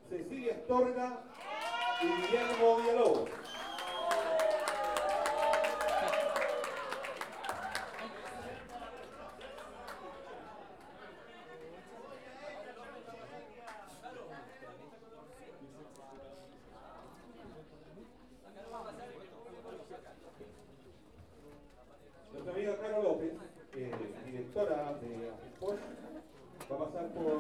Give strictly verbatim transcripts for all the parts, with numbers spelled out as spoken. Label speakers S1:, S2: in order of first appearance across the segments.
S1: Cecilia Astorga y Guillermo Villalobos. Nuestra amiga Caro López, eh, directora de Afipor, va a pasar por,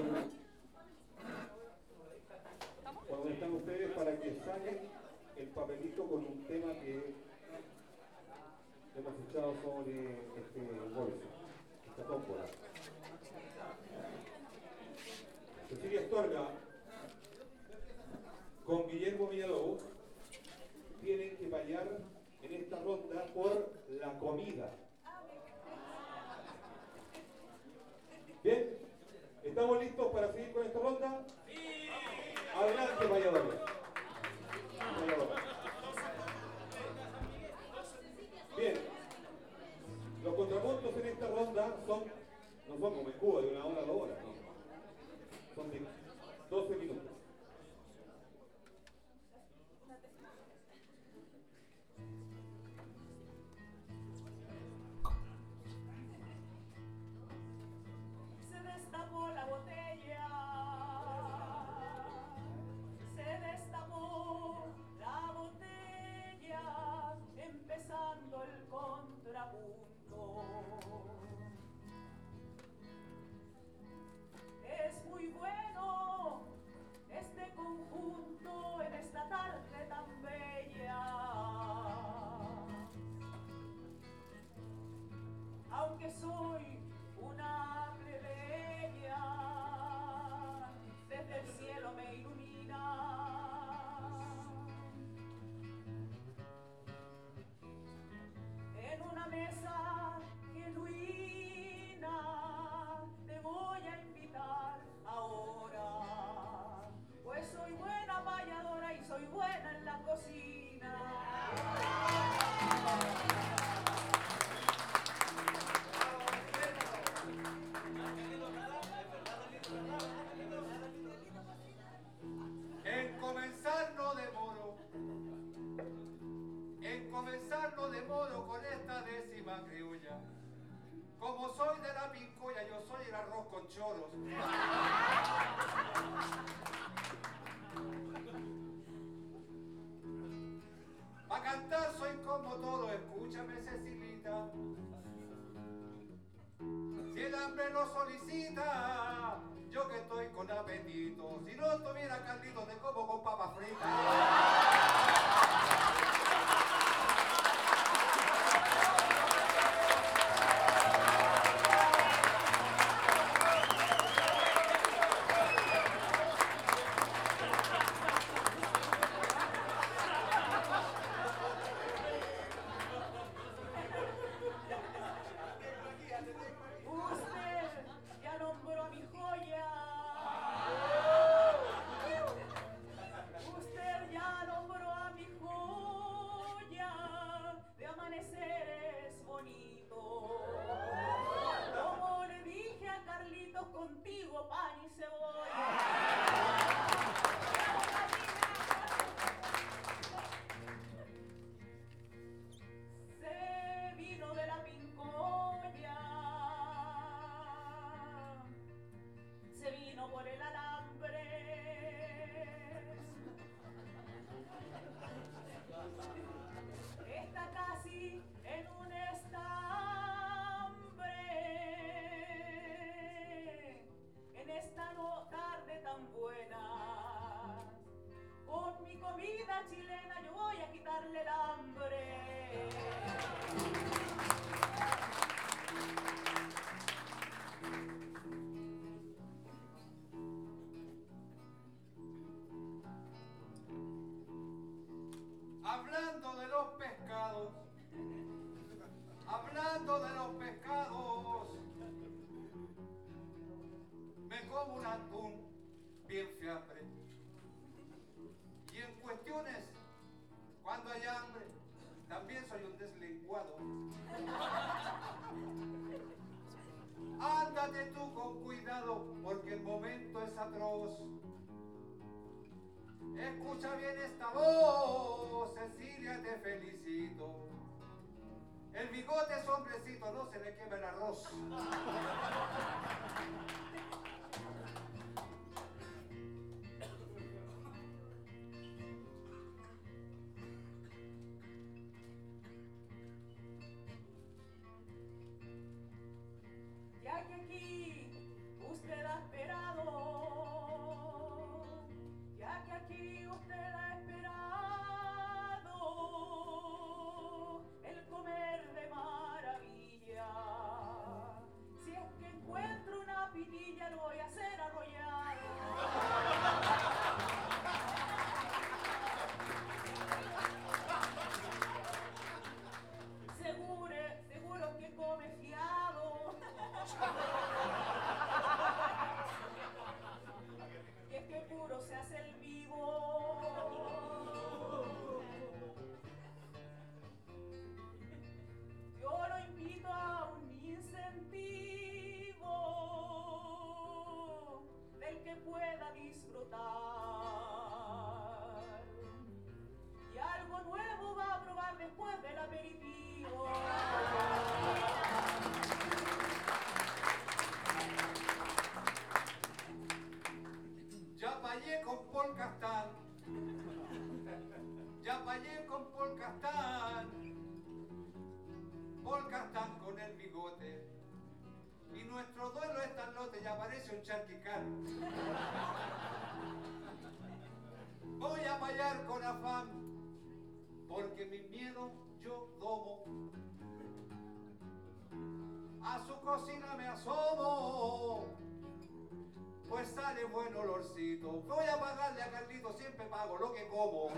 S1: por donde están ustedes para que saquen el papelito con un tema que hemos echado sobre este bolso, esta tómbola. Cecilia Astorga con Guillermo Villalobos tienen que pelear en esta ronda por la comida. Bien, ¿estamos listos para seguir con esta ronda? ¡Sí! Adelante, valladores. Bien, los contrapuntos en esta ronda son, no son como en Cuba, de una hora a dos horas, no. Son de doce minutos.
S2: El contrapunto es muy bueno este conjunto en esta tarde tan bella, aunque soy una plebeya, desde el cielo me ilumina. En una mesa genuina te voy a invitar ahora, pues soy buena payadora y soy buena en la cocina.
S3: En comenzar no demoro, en comenzar no demoro con esta décima criolla. Como soy de la pincoya, yo soy el arroz con choros. Pa' cantar soy como todo, escúchame, Cecilita. Si el hambre lo solicita, yo que estoy con apetito. Si no tuviera Carlitos, te como con papas fritas.
S2: Chilena, yo voy a quitarle el hambre.
S3: Hablando de los pescados, hablando de los pescados, me como un atún bien fiambre. Y en cuestiones, cuando hay hambre, también soy un deslenguado. Ándate tú con cuidado, porque el momento es atroz. Escucha bien esta voz, Cecilia, te felicito. El bigote es hombrecito, no se le quema el arroz.
S2: Ya que aquí usted ha esperado, ya que aquí usted ha esperado el comer de maravilla. Si es que encuentro una pinilla, lo voy a hacer arrollado. Seguro, seguro que come fiado. Y es que puro se hace el vivo. Yo lo invito a un incentivo del que pueda disfrutar. Y algo nuevo va a probar después del aperitivo.
S3: Ya payé con Paul Castán, ya payé con Paul Castán, Paul Castán con el bigote, y nuestro duelo es tan lote, ya parece un charquicán. Voy a payar con afán, porque mi miedo yo domo. A su cocina me asomo, pues sale buen olorcito. Voy a pagarle a Carlito, siempre pago lo que como.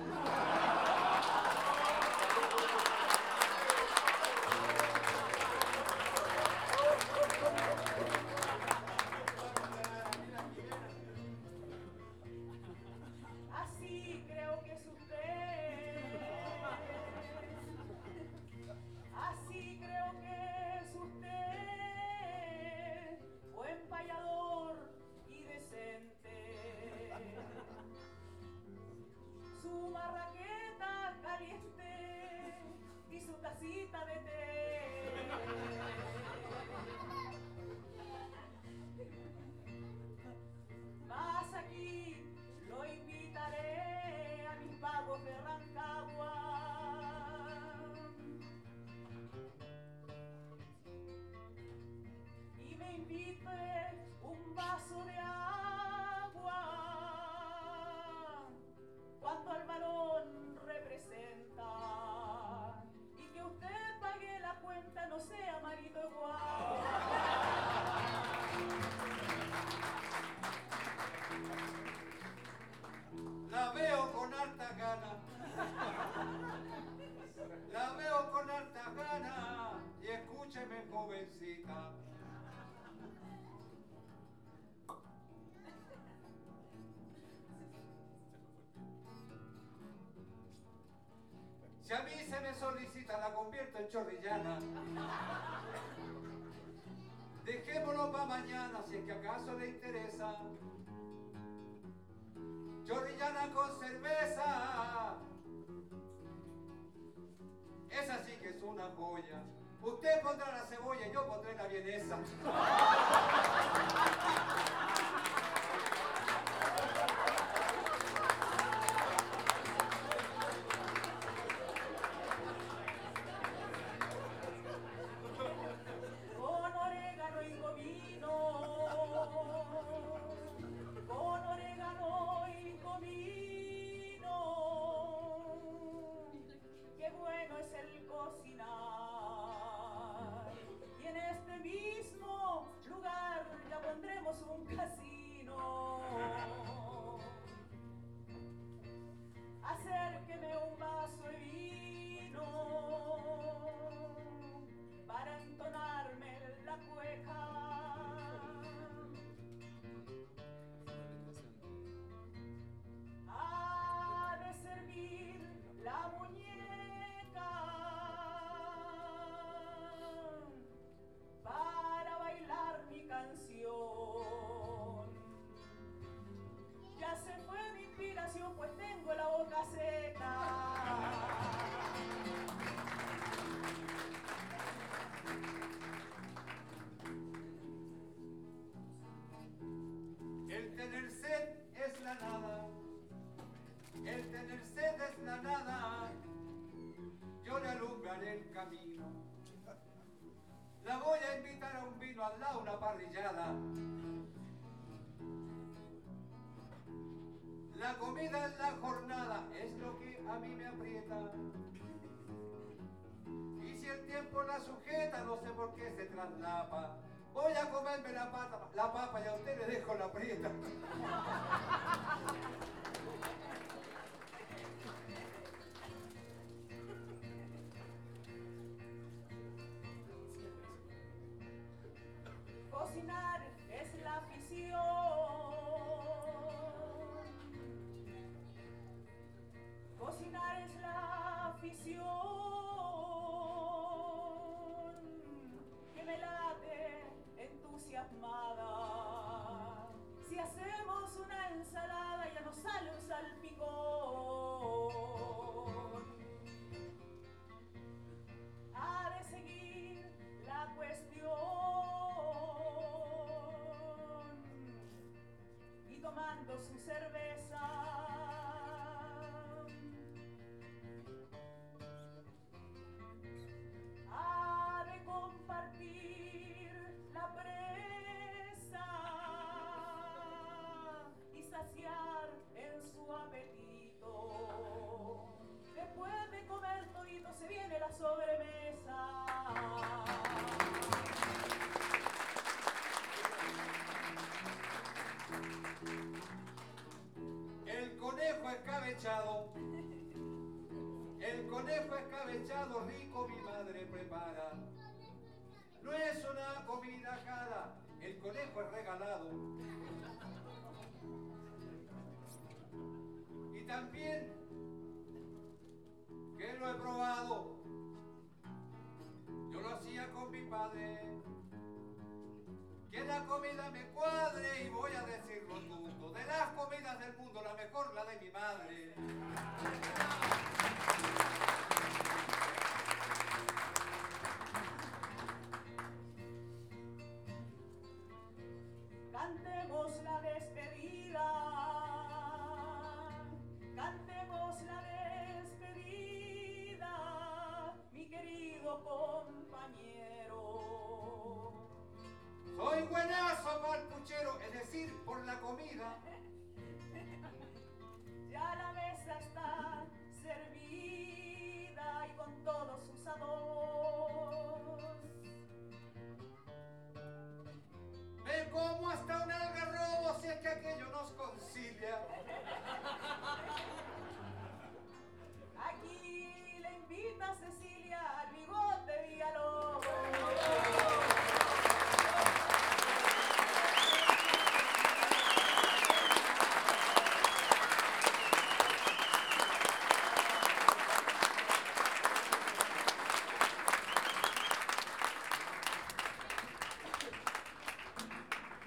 S2: Así creo que es usted. Así creo que es usted. Buen payador y decente. Su marraqueta caliente y su tacita de té. Más aquí lo invitaré a mis pagos de Rancagua. Y me invite un vaso de agua cuando al varón representa. Y que usted pague la cuenta, no sea marido igual.
S3: La veo con harta gana, la veo con harta gana, y escúcheme, jovencita. Si a mí se me solicita, la convierto en chorrillana. Dejémoslo para mañana, si es que acaso le interesa. Chorrillana con cerveza, esa sí que es una joya. Usted pondrá la cebolla y yo pondré la vienesa.
S2: Con orégano y comino, con orégano y comino, qué bueno es el cocinar. Y en este mismo lugar ya pondremos un casino. la seca.
S3: El tener sed es la nada, el tener sed es la nada, yo le alumbraré el camino. La voy a invitar a un vino al lado, una parrillada. La comida en la jornada es lo que a mí me aprieta. Y si el tiempo la sujeta, no sé por qué se traslapa. Voy a comerme la papa, la papa y a usted le dejo la prieta.
S2: Cocinar es la afición. Cocinar es la afición que me late entusiasmada. Si hacemos una ensalada ya nos sale un salpicón. Ha de seguir la cuestión y tomando su cerveza ha de compartir la presa y saciar en su apetito. Después de comer todito se viene la sobremesa.
S3: El conejo escabechado, el conejo escabechado rico mi madre prepara. No es una comida cara, el conejo es regalado. Y también que lo he probado, yo lo hacía con mi padre. Que la comida me cuadre y voy a decir rotundo, de las comidas del mundo la mejor la de mi madre.
S2: Cantemos la despedida, cantemos la despedida, mi querido compañero.
S3: Soy buenazo para el puchero, es decir, por la comida.